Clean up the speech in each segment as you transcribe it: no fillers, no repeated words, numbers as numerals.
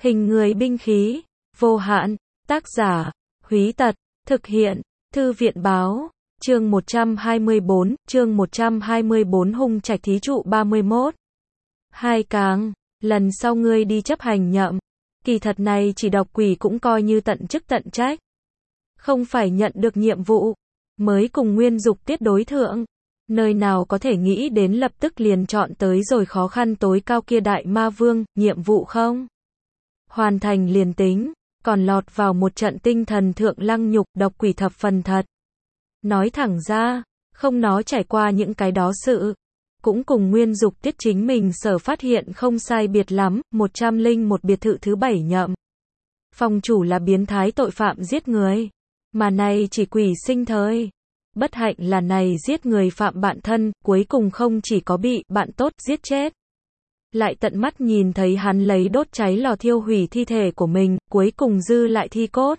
Hình người binh khí, vô hạn, tác giả, Húy Tật, thực hiện, Thư viện báo, chương 124, Hung Trạch thí trụ 31. Hai Cáng, lần sau ngươi đi chấp hành nhậm, kỳ thật này chỉ độc quỷ cũng coi như tận chức tận trách. Không phải nhận được nhiệm vụ, mới cùng Nguyên Dục Tiết đối thượng. Nơi nào có thể nghĩ đến lập tức liền chọn tới rồi khó khăn tối cao kia đại ma vương, nhiệm vụ không? Hoàn thành liền tính, còn lọt vào một trận tinh thần thượng lăng nhục, độc quỷ thập phần thật. Nói thẳng ra, không nó trải qua những cái đó sự, cũng cùng Nguyên Dục Tiết chính mình sở phát hiện không sai biệt lắm, 101 biệt thự thứ 7 nhậm. Phòng chủ là biến thái tội phạm giết người, mà này chỉ quỷ sinh thời. Bất hạnh là này giết người phạm bạn thân, cuối cùng không chỉ có bị bạn tốt giết chết, lại tận mắt nhìn thấy hắn lấy đốt cháy lò thiêu hủy thi thể của mình, cuối cùng dư lại thi cốt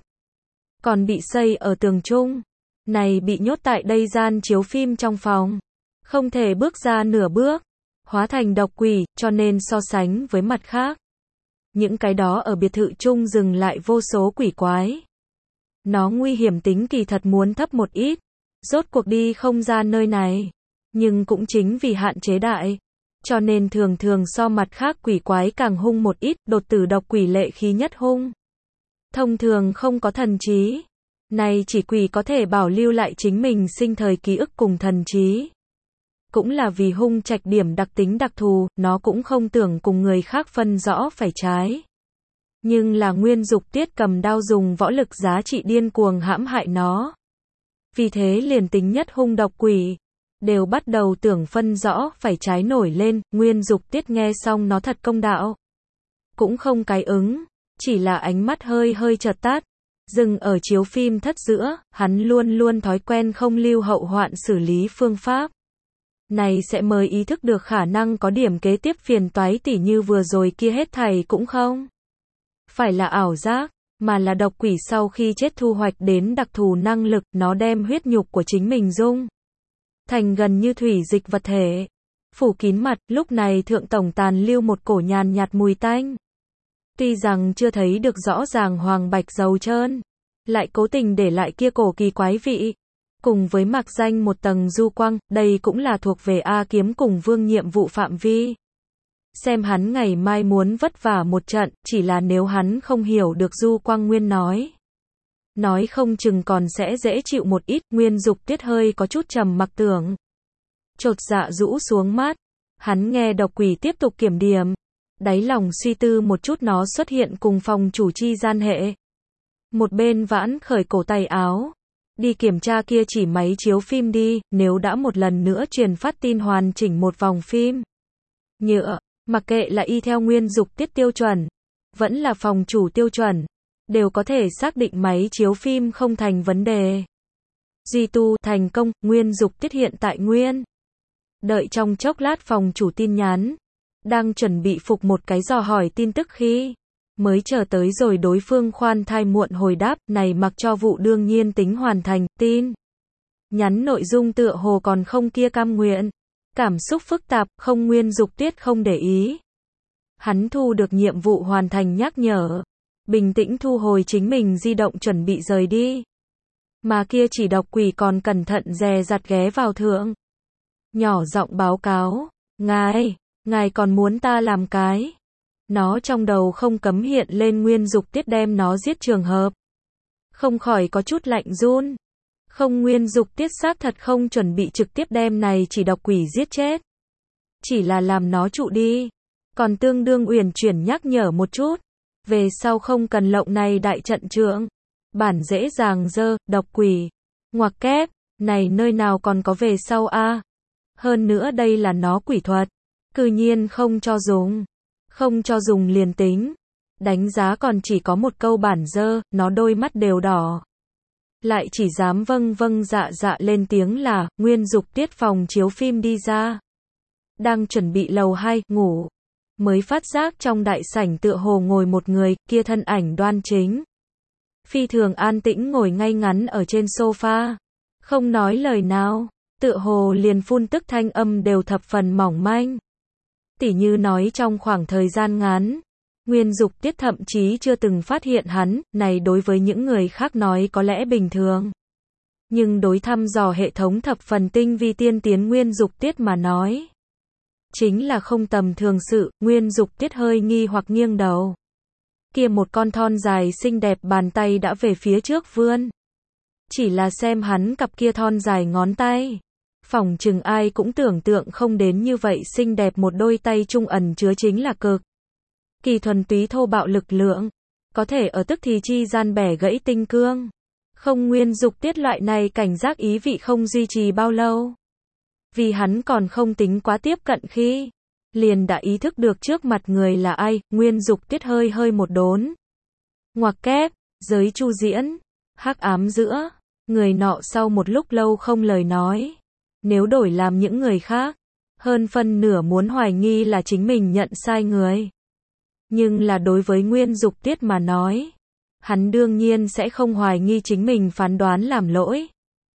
còn bị xây ở tường trung. Này bị nhốt tại đây gian chiếu phim trong phòng, không thể bước ra nửa bước, hóa thành độc quỷ, cho nên so sánh với mặt khác, những cái đó ở biệt thự chung dừng lại vô số quỷ quái, nó nguy hiểm tính kỳ thật muốn thấp một ít. Rốt cuộc đi không ra nơi này, nhưng cũng chính vì hạn chế đại, cho nên thường thường so mặt khác quỷ quái càng hung một ít, đột tử độc quỷ lệ khí nhất hung. Thông thường không có thần trí, này chỉ quỷ có thể bảo lưu lại chính mình sinh thời ký ức cùng thần trí. Cũng là vì hung trạch điểm đặc tính đặc thù, nó cũng không tưởng cùng người khác phân rõ phải trái. Nhưng là Nguyên Dục Tiết cầm đao dùng võ lực giá trị điên cuồng hãm hại nó. Vì thế liền tính nhất hung độc quỷ, đều bắt đầu tưởng phân rõ phải trái nổi lên. Nguyên Dục Tiết nghe xong nó thật công đạo, cũng không cái ứng, chỉ là ánh mắt hơi hơi chợt tắt, dừng ở chiếu phim thất giữa. Hắn luôn luôn thói quen không lưu hậu hoạn xử lý phương pháp, này sẽ mới ý thức được khả năng có điểm kế tiếp phiền toái, tỉ như vừa rồi kia hết thảy cũng không phải là ảo giác, mà là độc quỷ sau khi chết thu hoạch đến đặc thù năng lực, nó đem huyết nhục của chính mình dung thành gần như thủy dịch vật thể, phủ kín mặt. Lúc này thượng tổng tàn lưu một cổ nhàn nhạt mùi tanh. Tuy rằng chưa thấy được rõ ràng hoàng bạch dầu trơn, lại cố tình để lại kia cổ kỳ quái vị, cùng với mạc danh một tầng du quang. Đây cũng là thuộc về A Kiếm cùng Vương nhiệm vụ phạm vi. Xem hắn ngày mai muốn vất vả một trận, chỉ là nếu hắn không hiểu được du quang nguyên nói không chừng còn sẽ dễ chịu một ít. Nguyên Dục Tiết hơi có chút trầm mặc tưởng, chột dạ rũ xuống mắt. Hắn nghe độc quỷ tiếp tục kiểm điểm, đáy lòng suy tư một chút nó xuất hiện cùng phòng chủ chi gian hệ. Một bên vãn khởi cổ tay áo, đi kiểm tra kia chỉ máy chiếu phim đi, nếu đã một lần nữa truyền phát tin hoàn chỉnh một vòng phim nhựa, mặc kệ là y theo Nguyên Dục Tiết tiêu chuẩn, vẫn là phòng chủ tiêu chuẩn, đều có thể xác định máy chiếu phim không thành vấn đề. Duy tu thành công. Nguyên Dục Tiết hiện tại nguyên đợi trong chốc lát phòng chủ tin nhắn, đang chuẩn bị phục một cái dò hỏi tin tức khi mới chờ tới rồi đối phương khoan thai muộn hồi đáp. Này mặc cho vụ đương nhiên tính hoàn thành. Tin nhắn nội dung tựa hồ còn không kia cam nguyện, cảm xúc phức tạp. Không, Nguyên Dục Tiết không để ý. Hắn thu được nhiệm vụ hoàn thành nhắc nhở, bình tĩnh thu hồi chính mình di động chuẩn bị rời đi. Mà kia chỉ độc quỷ còn cẩn thận dè dặt ghé vào thượng, nhỏ giọng báo cáo, ngài còn muốn ta làm cái. Nó trong đầu không cấm hiện lên Nguyên Dục Tiết đem nó giết trường hợp, không khỏi có chút lạnh run. Không, Nguyên Dục Tiết xác thật không chuẩn bị trực tiếp đem này chỉ độc quỷ giết chết, chỉ là làm nó trụ đi, còn tương đương uyển chuyển nhắc nhở một chút, về sau không cần lộng này đại trận trượng, bản dễ dàng dơ, độc quỷ, ngoặc kép, này nơi nào còn có về sau a? Hơn nữa đây là nó quỷ thuật, cư nhiên không cho dùng liền tính, đánh giá còn chỉ có một câu bản dơ. Nó đôi mắt đều đỏ, lại chỉ dám vâng vâng dạ dạ lên tiếng là. Nguyên Dục Tiết phòng chiếu phim đi ra, đang chuẩn bị lầu 2 ngủ, mới phát giác trong đại sảnh tựa hồ ngồi một người, kia thân ảnh đoan chính, phi thường an tĩnh ngồi ngay ngắn ở trên sofa, không nói lời nào, tựa hồ liền phun tức thanh âm đều thập phần mỏng manh. Tỉ như nói trong khoảng thời gian ngắn, Nguyên Dục Tiết thậm chí chưa từng phát hiện hắn, này đối với những người khác nói có lẽ bình thường. Nhưng đối thăm dò hệ thống thập phần tinh vi tiên tiến Nguyên Dục Tiết mà nói, chính là không tầm thường sự. Nguyên Dục Tiết hơi nghi hoặc nghiêng đầu. Kia một con thon dài xinh đẹp bàn tay đã về phía trước vươn. Chỉ là xem hắn cặp kia thon dài ngón tay, phỏng chừng ai cũng tưởng tượng không đến như vậy xinh đẹp một đôi tay trung ẩn chứa chính là cực kỳ thuần túy thô bạo lực lượng, có thể ở tức thì chi gian bẻ gãy tinh cương. Không, Nguyên Dục Tiết loại này cảnh giác ý vị không duy trì bao lâu. Vì hắn còn không tính quá tiếp cận khi liền đã ý thức được trước mặt người là ai. Nguyên Dục Tiết hơi hơi một đốn. Ngoặc kép, giới Chu Diễn, hắc ám giữa. Người nọ sau một lúc lâu không lời nói. Nếu đổi làm những người khác, hơn phân nửa muốn hoài nghi là chính mình nhận sai người. Nhưng là đối với Nguyên Dục Tiết mà nói, hắn đương nhiên sẽ không hoài nghi chính mình phán đoán làm lỗi.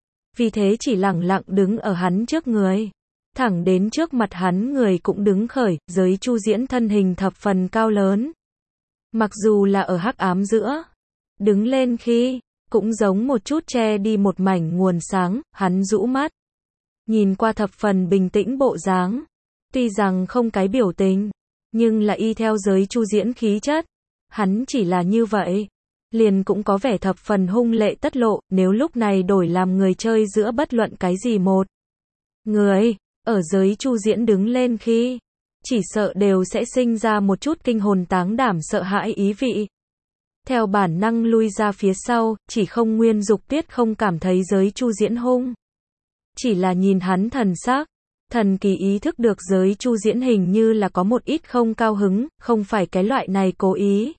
Vì thế chỉ lẳng lặng đứng ở hắn trước người. Thẳng đến trước mặt hắn người cũng đứng khởi, giới Chu Diễn thân hình thập phần cao lớn. Mặc dù là ở hắc ám giữa, đứng lên khi, cũng giống một chút che đi một mảnh nguồn sáng, hắn rũ mắt. Nhìn qua thập phần bình tĩnh bộ dáng. Tuy rằng không cái biểu tình, nhưng là y theo giới Chu Diễn khí chất. Hắn chỉ là như vậy, liền cũng có vẻ thập phần hung lệ tất lộ. Nếu lúc này đổi làm người chơi giữa bất luận cái gì một người, ở giới Chu Diễn đứng lên khi, chỉ sợ đều sẽ sinh ra một chút kinh hồn táng đảm sợ hãi ý vị. Theo bản năng lui ra phía sau, chỉ không Nguyên Dục Tiết không cảm thấy giới Chu Diễn hung. Chỉ là nhìn hắn thần sắc, thần kỳ ý thức được giới Chu Diễn hình như là có một ít không cao hứng, không phải cái loại này cố ý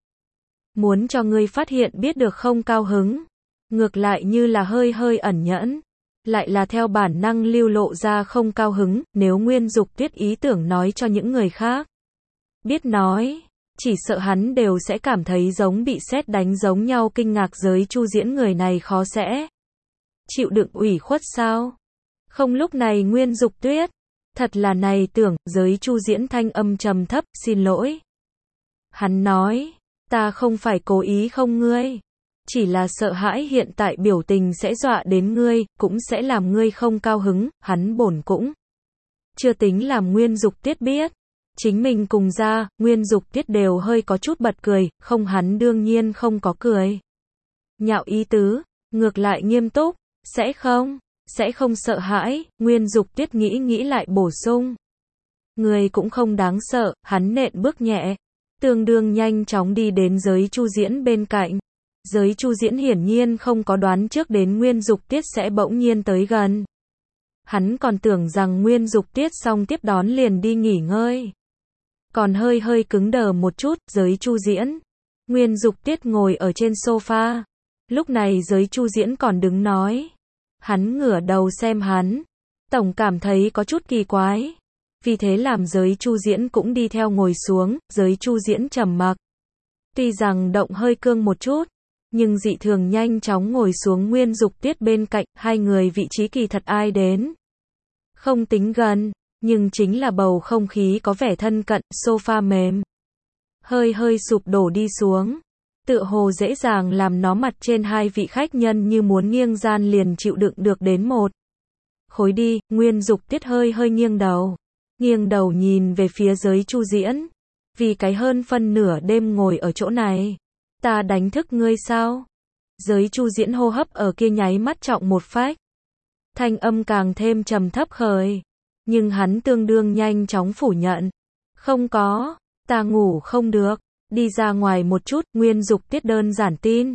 muốn cho ngươi phát hiện biết được không cao hứng. Ngược lại như là hơi hơi ẩn nhẫn, lại là theo bản năng lưu lộ ra không cao hứng. Nếu Nguyên Dục Tiết ý tưởng nói cho những người khác biết nói, chỉ sợ hắn đều sẽ cảm thấy giống bị sét đánh giống nhau. Kinh ngạc giới Chu Diễn người này khó sẽ chịu đựng ủy khuất sao? Không, lúc này Nguyên Dục Tiết thật là này tưởng. Giới Chu Diễn thanh âm trầm thấp, xin lỗi. Hắn nói, ta không phải cố ý không ngươi, chỉ là sợ hãi hiện tại biểu tình sẽ dọa đến ngươi, cũng sẽ làm ngươi không cao hứng. Hắn bổn cũng chưa tính làm Nguyên Dục Tiết biết chính mình cùng ra. Nguyên Dục Tiết đều hơi có chút bật cười, không, hắn đương nhiên không có cười nhạo ý tứ, ngược lại nghiêm túc, sẽ không sợ hãi. Nguyên Dục Tiết nghĩ lại bổ sung, người cũng không đáng sợ. Hắn nện bước nhẹ, tương đương nhanh chóng đi đến giới Chu Diễn bên cạnh. Giới Chu Diễn hiển nhiên không có đoán trước đến Nguyên Dục Tiết sẽ bỗng nhiên tới gần. Hắn còn tưởng rằng Nguyên Dục Tiết xong tiếp đón liền đi nghỉ ngơi, còn hơi hơi cứng đờ một chút. Giới Chu Diễn, Nguyên Dục Tiết ngồi ở trên sofa. Lúc này giới Chu Diễn còn đứng nói. Hắn ngửa đầu xem hắn, tổng cảm thấy có chút kỳ quái. Vì thế làm giới Chu Diễn cũng đi theo ngồi xuống. Giới Chu Diễn trầm mặc, tuy rằng động hơi cương một chút, nhưng dị thường nhanh chóng ngồi xuống Nguyên Dục Tiết bên cạnh. Hai người vị trí kỳ thật ai đến không tính gần, nhưng chính là bầu không khí có vẻ thân cận. Sofa mềm, hơi hơi sụp đổ đi xuống, tựa hồ dễ dàng làm nó mặt trên hai vị khách nhân như muốn nghiêng gian liền chịu đựng được đến một khối đi. Nguyên Dục Tiết hơi hơi nghiêng đầu nhìn về phía giới Chu Diễn. Vì cái hơn phân nửa đêm ngồi ở chỗ này, ta đánh thức ngươi sao? Giới Chu Diễn hô hấp ở kia nháy mắt trọng một phách, thanh âm càng thêm trầm thấp khởi. Nhưng hắn tương đương nhanh chóng phủ nhận, không có, ta ngủ không được, đi ra ngoài một chút. Nguyên Dục Tiết đơn giản tin.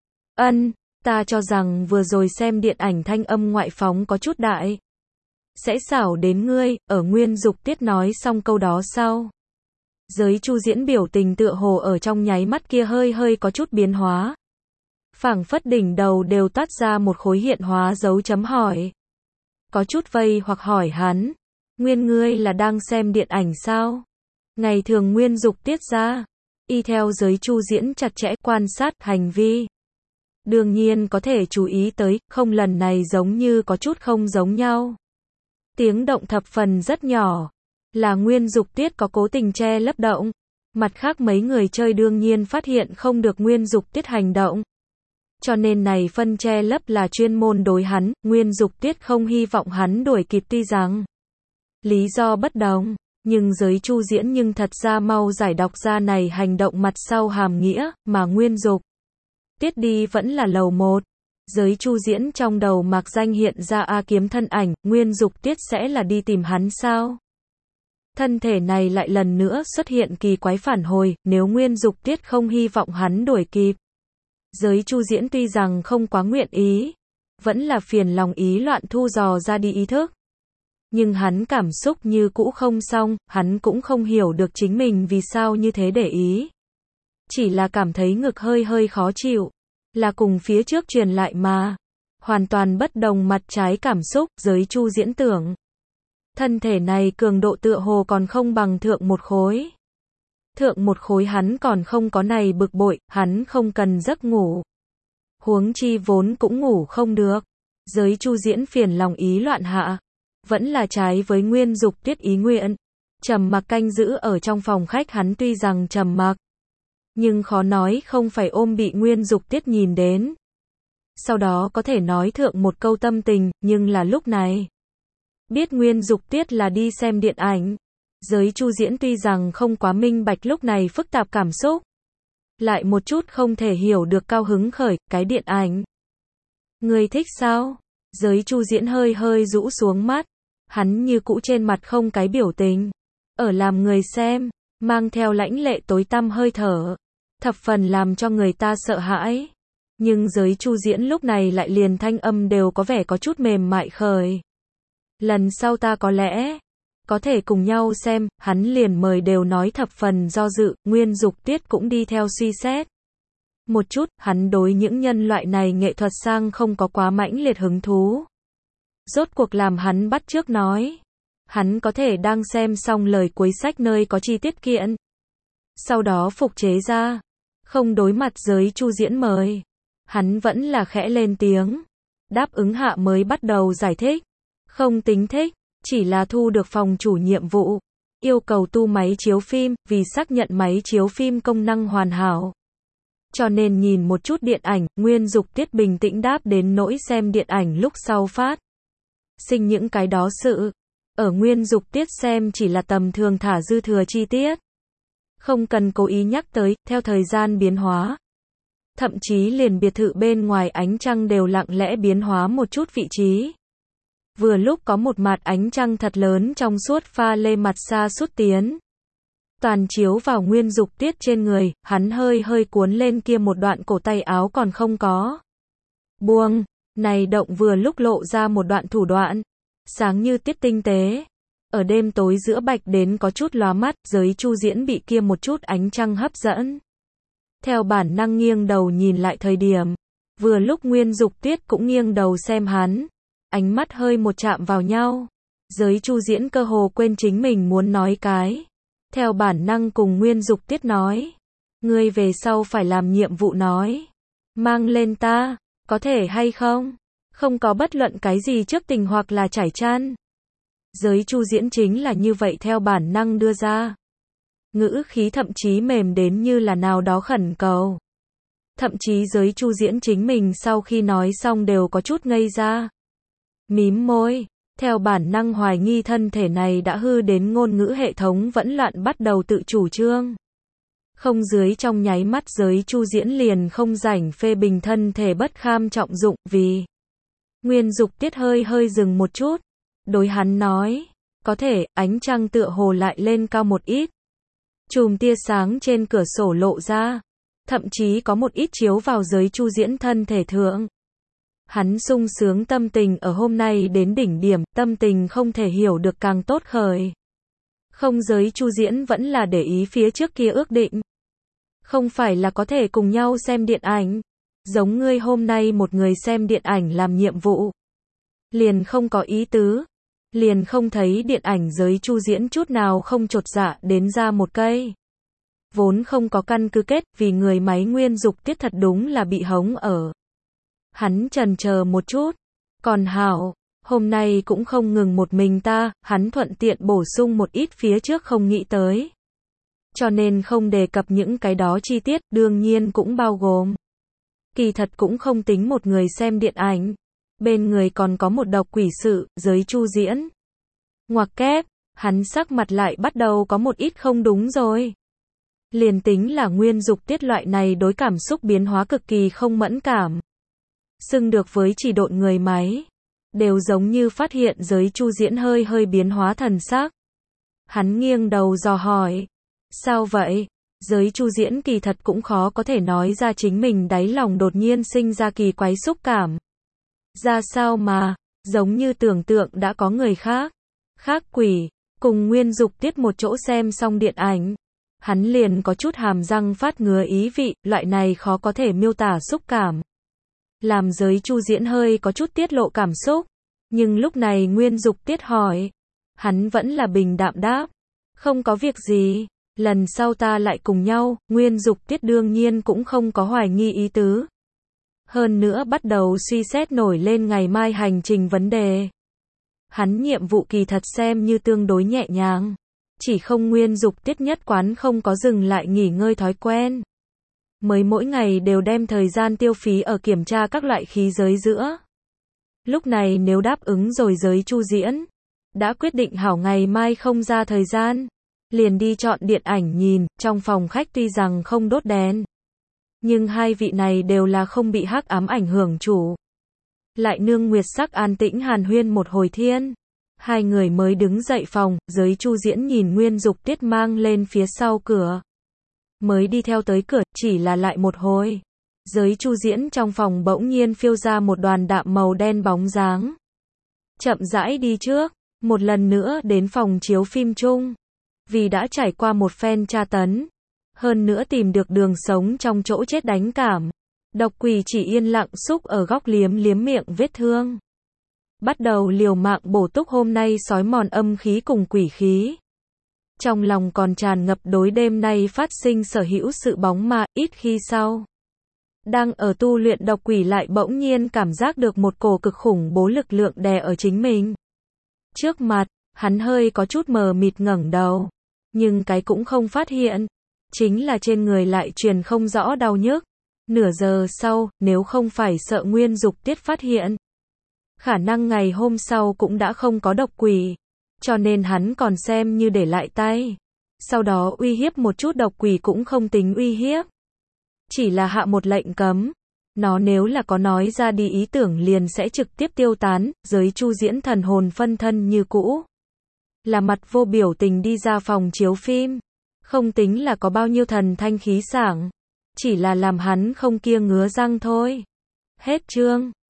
Ta cho rằng vừa rồi xem điện ảnh thanh âm ngoại phóng có chút đại, sẽ xảo đến ngươi. Ở Nguyên Dục Tiết nói xong câu đó sau, giới Chu Diễn biểu tình tựa hồ ở trong nháy mắt kia hơi hơi có chút biến hóa, phảng phất đỉnh đầu đều toát ra một khối hiện hóa dấu chấm hỏi. Có chút vây hoặc hỏi hắn, Nguyên, ngươi là đang xem điện ảnh sao? Ngày thường Nguyên Dục Tiết ra, y theo giới Chu Diễn chặt chẽ quan sát hành vi, đương nhiên có thể chú ý tới, không, lần này giống như có chút không giống nhau. Tiếng động thập phần rất nhỏ, là Nguyên Dục Tiết có cố tình che lấp động. Mặt khác mấy người chơi đương nhiên phát hiện không được Nguyên Dục Tiết hành động. Cho nên này phân che lấp là chuyên môn đối hắn, Nguyên Dục Tiết không hy vọng hắn đuổi kịp tuy rằng lý do bất đồng, nhưng giới Chu Diễn nhưng thật ra mau giải đọc ra này hành động mặt sau hàm nghĩa, mà Nguyên Dục Tiết đi vẫn là lầu 1. Giới Chu Diễn trong đầu mạc danh hiện ra A Kiếm thân ảnh, Nguyên Dục Tiết sẽ là đi tìm hắn sao? Thân thể này lại lần nữa xuất hiện kỳ quái phản hồi, nếu Nguyên Dục Tiết không hy vọng hắn đuổi kịp. Giới Chu Diễn tuy rằng không quá nguyện ý, vẫn là phiền lòng ý loạn thu dò ra đi ý thức. Nhưng hắn cảm xúc như cũ không xong, hắn cũng không hiểu được chính mình vì sao như thế để ý. Chỉ là cảm thấy ngực hơi hơi khó chịu, là cùng phía trước truyền lại mà. Hoàn toàn bất đồng mặt trái cảm xúc, giới Chu Diễn tưởng. Thân thể này cường độ tựa hồ còn không bằng thượng một khối. Thượng một khối hắn còn không có này bực bội, hắn không cần giấc ngủ. Huống chi vốn cũng ngủ không được. Giới Chu Diễn phiền lòng ý loạn hạ. Vẫn là trái với Nguyên Dục Tiết ý nguyện. Trầm mặc canh giữ ở trong phòng khách hắn tuy rằng trầm mặc. Nhưng khó nói không phải ôm bị Nguyên Dục Tiết nhìn đến. Sau đó có thể nói thượng một câu tâm tình, nhưng là lúc này. Biết Nguyên Dục Tiết là đi xem điện ảnh. Giới Chu Diễn tuy rằng không quá minh bạch lúc này phức tạp cảm xúc. Lại một chút không thể hiểu được cao hứng khởi, cái điện ảnh. Người thích sao? Giới Chu Diễn hơi hơi rũ xuống mắt. Hắn như cũ trên mặt không cái biểu tình. Ở làm người xem, mang theo lãnh lệ tối tăm hơi thở. Thập phần làm cho người ta sợ hãi. Nhưng giới Chu Diễn lúc này lại liền thanh âm đều có vẻ có chút mềm mại khởi. Lần sau ta có lẽ có thể cùng nhau xem, hắn liền mời đều nói thập phần do dự, Nguyên Dục Tiết cũng đi theo suy xét. Một chút, hắn đối những nhân loại này nghệ thuật sang không có quá mãnh liệt hứng thú. Rốt cuộc làm hắn bắt chước nói. Hắn có thể đang xem xong lời cuối sách nơi có chi tiết kiện. Sau đó phục chế ra. Không đối mặt giới Chu Diễn mời. Hắn vẫn là khẽ lên tiếng. Đáp ứng hạ mới bắt đầu giải thích. Không tính thích, chỉ là thu được phòng chủ nhiệm vụ. Yêu cầu tu máy chiếu phim, vì xác nhận máy chiếu phim công năng hoàn hảo. Cho nên nhìn một chút điện ảnh, Nguyên Dục Tiết bình tĩnh đáp đến nỗi xem điện ảnh lúc sau phát. Sinh những cái đó sự. Ở Nguyên Dục Tiết xem chỉ là tầm thường thả dư thừa chi tiết. Không cần cố ý nhắc tới, theo thời gian biến hóa. Thậm chí liền biệt thự bên ngoài ánh trăng đều lặng lẽ biến hóa một chút vị trí. Vừa lúc có một mặt ánh trăng thật lớn trong suốt pha lê mặt xa suốt tiến. Toàn chiếu vào Nguyên Dục Tiết trên người, hắn hơi hơi cuốn lên kia một đoạn cổ tay áo còn không có. Buông, này động vừa lúc lộ ra một đoạn thủ đoạn. Sáng như tiết tinh tế. Ở đêm tối giữa bạch đến có chút lóa mắt, giới Chu Diễn bị kia một chút ánh trăng hấp dẫn. Theo bản năng nghiêng đầu nhìn lại thời điểm. Vừa lúc Nguyên Dục Tiết cũng nghiêng đầu xem hắn. Ánh mắt hơi một chạm vào nhau. Giới Chu Diễn cơ hồ quên chính mình muốn nói cái. Theo bản năng cùng Nguyên Dục Tiết nói. Ngươi về sau phải làm nhiệm vụ nói. Mang lên ta, có thể hay không? Không có bất luận cái gì trước tình hoặc là trải chăn. Giới Chu Diễn chính là như vậy theo bản năng đưa ra. Ngữ khí thậm chí mềm đến như là nào đó khẩn cầu. Thậm chí giới Chu Diễn chính mình sau khi nói xong đều có chút ngây ra. Mím môi, theo bản năng hoài nghi thân thể này đã hư đến ngôn ngữ hệ thống vẫn loạn bắt đầu tự chủ trương. Không dưới trong nháy mắt giới Chu Diễn liền không rảnh phê bình thân thể bất kham trọng dụng vì. Nguyên Dục Tiết hơi hơi dừng một chút. Đối hắn nói, có thể, ánh trăng tựa hồ lại lên cao một ít. Chùm tia sáng trên cửa sổ lộ ra. Thậm chí có một ít chiếu vào giới Chu Diễn thân thể thượng. Hắn sung sướng tâm tình ở hôm nay đến đỉnh điểm, tâm tình không thể hiểu được càng tốt khởi. Không giới Chu Diễn vẫn là để ý phía trước kia ước định. Không phải là có thể cùng nhau xem điện ảnh. Giống ngươi hôm nay một người xem điện ảnh làm nhiệm vụ. Liền không có ý tứ. Liền không thấy điện ảnh giới Chu Diễn chút nào không chột dạ đến ra một cây. Vốn không có căn cứ kết vì người máy Nguyên Dục Tiết thật đúng là bị hống ở. Hắn chần chờ một chút. Còn hảo, hôm nay cũng không ngừng một mình ta, hắn thuận tiện bổ sung một ít phía trước không nghĩ tới. cho nên không đề cập những cái đó chi tiết, đương nhiên cũng bao gồm. Kỳ thật cũng không tính một người xem điện ảnh, bên người còn có một độc quỷ sự, giới Chu diễn. Ngoặc kép, hắn sắc mặt lại bắt đầu có một ít không đúng rồi. Liền tính là Nguyên Dục Tiết loại này đối cảm xúc biến hóa cực kỳ không mẫn cảm, xưng được với chỉ độn người máy, đều giống như phát hiện giới Chu diễn hơi hơi biến hóa thần sắc. Hắn nghiêng đầu dò hỏi, sao vậy? Giới Chu diễn kỳ thật cũng khó có thể nói ra chính mình đáy lòng đột nhiên sinh ra kỳ quái xúc cảm. Ra sao mà, giống như tưởng tượng đã có người khác quỷ, cùng Nguyên Dục Tiết một chỗ xem xong điện ảnh. Hắn liền có chút hàm răng phát ngứa ý vị, loại này khó có thể miêu tả xúc cảm. Làm giới Chu diễn hơi có chút tiết lộ cảm xúc. Nhưng lúc này Nguyên Dục Tiết hỏi, hắn vẫn là bình đạm đáp, không có việc gì, lần sau ta lại cùng nhau. Nguyên Dục Tiết đương nhiên cũng không có hoài nghi ý tứ. Hơn nữa bắt đầu suy xét nổi lên ngày mai hành trình vấn đề. Hắn nhiệm vụ kỳ thật xem như tương đối nhẹ nhàng. Chỉ không Nguyên Dục Tiết nhất quán không có dừng lại nghỉ ngơi thói quen. Mới mỗi ngày đều đem thời gian tiêu phí ở kiểm tra các loại khí giới giữa. Lúc này nếu đáp ứng rồi giới Chu diễn, đã quyết định hảo ngày mai không ra thời gian, liền đi chọn điện ảnh nhìn. Trong phòng khách tuy rằng không đốt đèn, nhưng hai vị này đều là không bị hắc ám ảnh hưởng chủ. Lại nương nguyệt sắc an tĩnh hàn huyên một hồi thiên. Hai người mới đứng dậy phòng, giới Chu diễn nhìn Nguyên Dục Tiết mang lên phía sau cửa. Mới đi theo tới cửa, chỉ là lại một hồi. Giới Chu diễn trong phòng bỗng nhiên phiêu ra một đoàn đạm màu đen bóng dáng. Chậm rãi đi trước, một lần nữa đến phòng chiếu phim chung. Vì đã trải qua một phen tra tấn, hơn nữa tìm được đường sống trong chỗ chết đánh cảm. Độc quỷ chỉ yên lặng xúc ở góc liếm liếm miệng vết thương. Bắt đầu liều mạng bổ túc hôm nay xói mòn âm khí cùng quỷ khí. Trong lòng còn tràn ngập đối đêm nay phát sinh sở hữu sự bóng ma, ít khi sau. Đang ở tu luyện độc quỷ lại bỗng nhiên cảm giác được một cổ cực khủng bố lực lượng đè ở chính mình. Trước mặt, hắn hơi có chút mờ mịt ngẩng đầu. Nhưng cái cũng không phát hiện. Chính là trên người lại truyền không rõ đau nhức. Nửa giờ sau, nếu không phải sợ Nguyên Dục Tiết phát hiện, khả năng ngày hôm sau cũng đã không có độc quỷ. Cho nên hắn còn xem như để lại tay. Sau đó uy hiếp một chút độc quỷ cũng không tính uy hiếp. Chỉ là hạ một lệnh cấm. Nó nếu là có nói ra đi ý tưởng liền sẽ trực tiếp tiêu tán. Giới Chu diễn thần hồn phân thân như cũ. Là mặt vô biểu tình đi ra phòng chiếu phim. Không tính là có bao nhiêu thần thanh khí sảng. Chỉ là làm hắn không kia ngứa răng thôi. Hết chương.